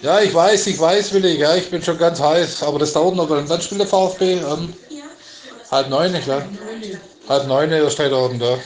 Ja, ich weiß, Willi, ja, ich bin schon ganz heiß, aber das dauert noch. Wann spielt der VfB? Halb neun, klar. Halb neun, der steht da oben da.